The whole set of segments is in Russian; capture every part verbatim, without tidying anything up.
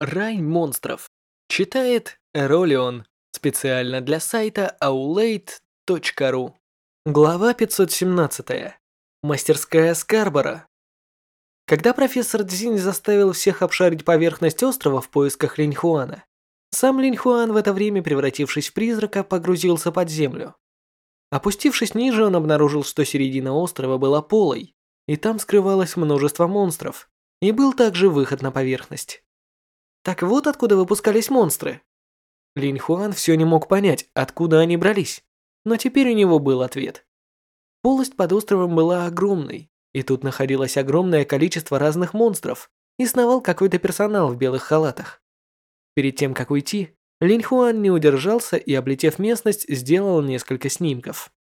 Рай монстров. Читает Эролион. Специально для сайта аулейт точка ру. Глава пятьсот семнадцать. Мастерская Скарбора. Когда профессор Цзинь заставил всех обшарить поверхность острова в поисках Линьхуана, сам Линьхуан в это время, превратившись в призрака, погрузился под землю. Опустившись ниже, он обнаружил, что середина острова была полой, и там скрывалось множество монстров, и был также выход на поверхность. Так вот откуда выпускались монстры. Линьхуан все не мог понять, откуда они брались, но теперь у него был ответ. Полость под островом была огромной, и тут находилось огромное количество разных монстров, и сновал какой-то персонал в белых халатах. Перед тем, как уйти, Линьхуан не удержался и, облетев местность, сделал несколько снимков.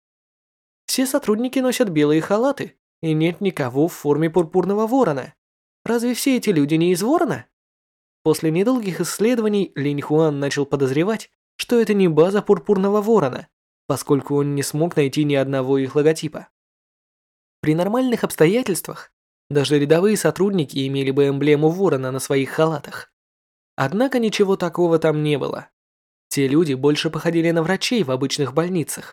Все сотрудники носят белые халаты, и нет никого в форме пурпурного ворона. Разве все эти люди не из ворона? После недолгих исследований Линьхуан начал подозревать, что это не база пурпурного ворона, поскольку он не смог найти ни одного их логотипа. При нормальных обстоятельствах даже рядовые сотрудники имели бы эмблему ворона на своих халатах. Однако ничего такого там не было. Те люди больше походили на врачей в обычных больницах.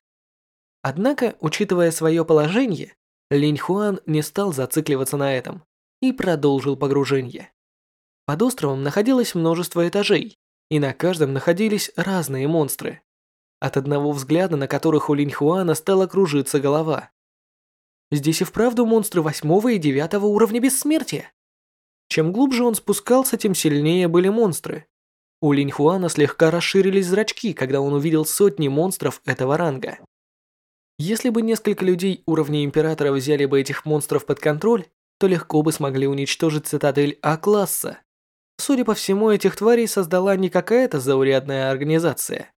Однако, учитывая свое положение, Линьхуан не стал зацикливаться на этом и продолжил погружение. Под островом находилось множество этажей, и на каждом находились разные монстры, от одного взгляда на которых у Линьхуана стала кружиться голова. Здесь и вправду монстры восьмого и девятого уровня бессмертия. Чем глубже он спускался, тем сильнее были монстры. У Линьхуана слегка расширились зрачки, когда он увидел сотни монстров этого ранга. Если бы несколько людей уровня Императора взяли бы этих монстров под контроль, то легко бы смогли уничтожить цитадель А-класса. Судя по всему, этих тварей создала не какая-то заурядная организация.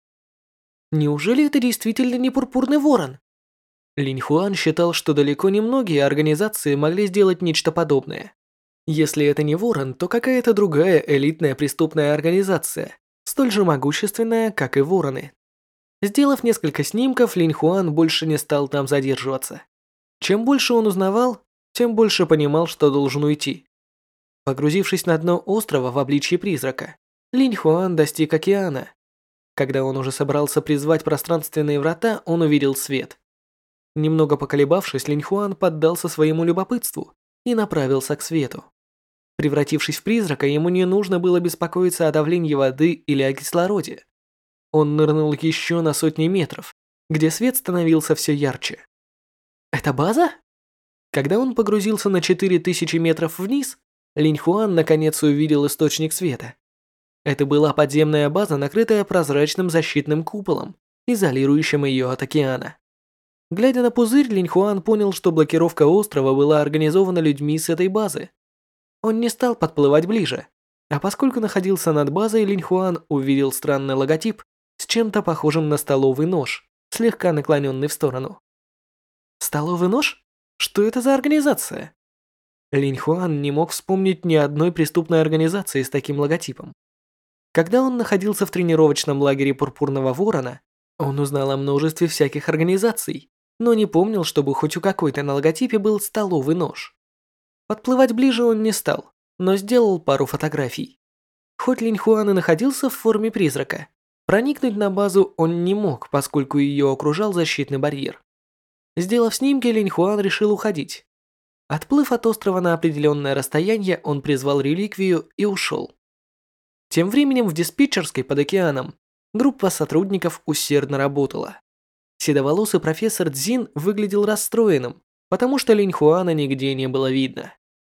Неужели это действительно не пурпурный ворон? Линьхуан считал, что далеко не многие организации могли сделать нечто подобное. Если это не ворон, то какая-то другая элитная преступная организация, столь же могущественная, как и вороны. Сделав несколько снимков, Линьхуан больше не стал там задерживаться. Чем больше он узнавал, тем больше понимал, что должен уйти. Погрузившись на дно острова в обличье призрака, Линьхуан достиг океана. Когда он уже собрался призвать пространственные врата, он увидел свет. Немного поколебавшись, Линьхуан поддался своему любопытству и направился к свету. Превратившись в призрака, ему не нужно было беспокоиться о давлении воды или о кислороде. Он нырнул еще на сотни метров, где свет становился все ярче. «Это база?» Когда он погрузился на четыре тысячи метров вниз, Линьхуан наконец увидел источник света. Это была подземная база, накрытая прозрачным защитным куполом, изолирующим ее от океана. Глядя на пузырь, Линьхуан понял, что блокировка острова была организована людьми с этой базы. Он не стал подплывать ближе, а поскольку находился над базой, Линьхуан увидел странный логотип с чем-то похожим на столовый нож, слегка наклоненный в сторону. Столовый нож? Что это за организация? Линьхуан не мог вспомнить ни одной преступной организации с таким логотипом. Когда он находился в тренировочном лагере Пурпурного Ворона, он узнал о множестве всяких организаций, но не помнил, чтобы хоть у какой-то на логотипе был столовый нож. Подплывать ближе он не стал, но сделал пару фотографий. Хоть Линьхуан и находился в форме призрака, проникнуть на базу он не мог, поскольку ее окружал защитный барьер. Сделав снимки, Линьхуан решил уходить. Отплыв от острова на определенное расстояние, он призвал реликвию и ушел. Тем временем в диспетчерской под океаном группа сотрудников усердно работала. Седоволосый профессор Цзин выглядел расстроенным, потому что Линьхуана нигде не было видно.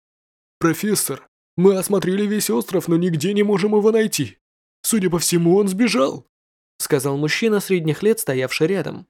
«Профессор, мы осмотрели весь остров, но нигде не можем его найти. Судя по всему, он сбежал», сказал мужчина средних лет, стоявший рядом.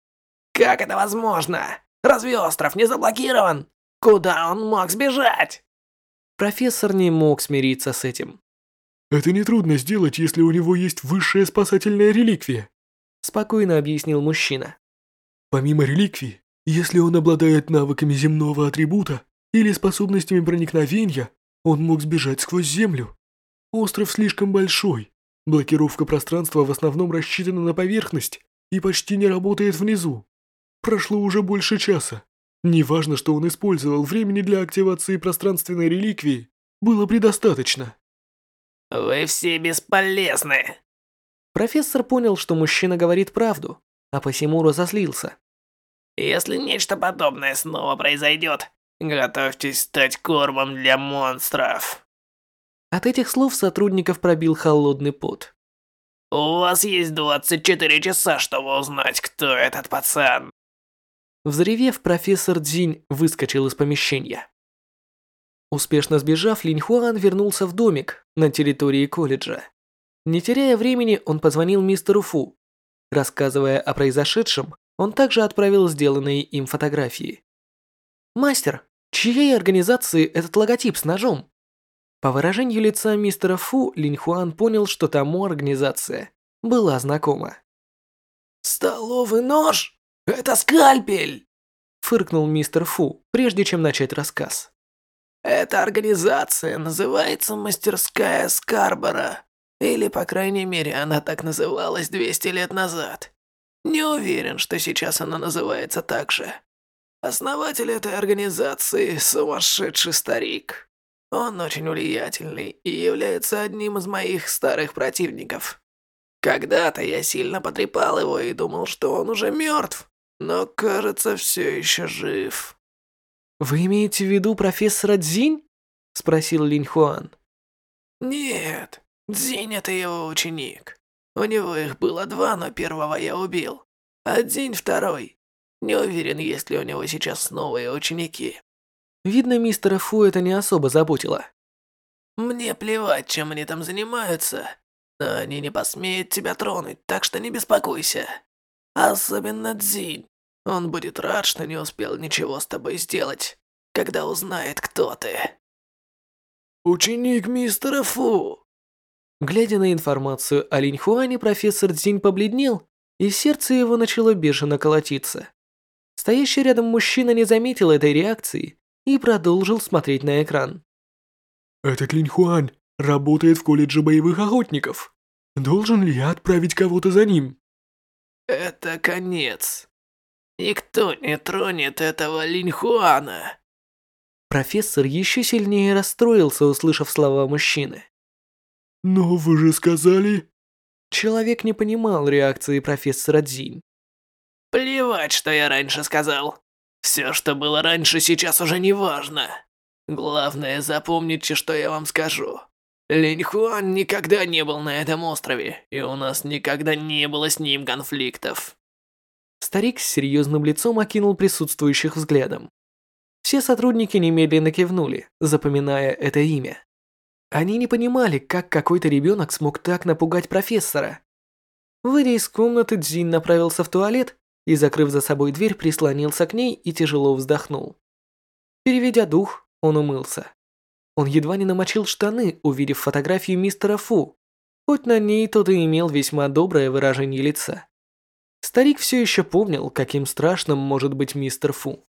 «Как это возможно? Разве остров не заблокирован? Куда он мог сбежать?» Профессор не мог смириться с этим. «Это нетрудно сделать, если у него есть высшая спасательная реликвия», спокойно объяснил мужчина. «Помимо реликвии, если он обладает навыками земного атрибута или способностями проникновения, он мог сбежать сквозь землю. Остров слишком большой, блокировка пространства в основном рассчитана на поверхность и почти не работает внизу. Прошло уже больше часа. Неважно, что он использовал, времени для активации пространственной реликвии было предостаточно». Вы все бесполезны. Профессор понял, что мужчина говорит правду, а посему разозлился. Если нечто подобное снова произойдет, готовьтесь стать кормом для монстров. От этих слов сотрудников пробил холодный пот. У вас есть двадцать четыре часа, чтобы узнать, кто этот пацан. Взревев, профессор Цзинь выскочил из помещения. Успешно сбежав, Линь Хуан вернулся в домик на территории колледжа. Не теряя времени, он позвонил мистеру Фу. Рассказывая о произошедшем, он также отправил сделанные им фотографии. «Мастер, чьей организации этот логотип с ножом?» По выражению лица мистера Фу, Линь Хуан понял, что тому организация была знакома. «Столовый нож? Это скальпель!» Фыркнул мистер Фу, прежде чем начать рассказ. «Эта организация называется Мастерская Скарбора. Или, по крайней мере, она так называлась двести лет назад. Не уверен, что сейчас она называется так же. Основатель этой организации – сумасшедший старик. Он очень влиятельный и является одним из моих старых противников. Когда-то я сильно потрепал его и думал, что он уже мертв, но, кажется, все еще жив». «Вы имеете в виду профессора Цзинь?» – спросил Линь Хуан. «Нет, Цзинь – это его ученик. У него их было два, но первого я убил. А Цзинь второй. Не уверен, есть ли у него сейчас новые ученики». Видно, мистера Фу это не особо заботило. «Мне плевать, чем они там занимаются. Но они не посмеют тебя тронуть, так что не беспокойся. Особенно Цзинь. Он будет рад, что не успел ничего с тобой сделать, когда узнает, кто ты». «Ученик мистера Фу». Глядя на информацию о Линь Хуане, профессор Цзинь побледнел, и сердце его начало бешено колотиться. Стоящий рядом мужчина не заметил этой реакции и продолжил смотреть на экран. Этот Линь Хуан работает в колледже боевых охотников. Должен ли я отправить кого-то за ним? «Это конец. Никто не тронет этого Линь Хуана». Профессор еще сильнее расстроился, услышав слова мужчины. Но вы же сказали... Человек не понимал реакции профессора Цзинь. «Плевать, что я раньше сказал. Все, что было раньше, сейчас уже не важно. Главное, запомните, что я вам скажу. Линь Хуан никогда не был на этом острове, и у нас никогда не было с ним конфликтов». Старик с серьезным лицом окинул присутствующих взглядом. Все сотрудники немедленно кивнули, запоминая это имя. Они не понимали, как какой-то ребенок смог так напугать профессора. Выйдя из комнаты, Цзинь направился в туалет и, закрыв за собой дверь, прислонился к ней и тяжело вздохнул. Переведя дух, он умылся. Он едва не намочил штаны, увидев фотографию мистера Фу, хоть на ней тот и имел весьма доброе выражение лица. Старик все еще помнил, каким страшным может быть мистер Фу.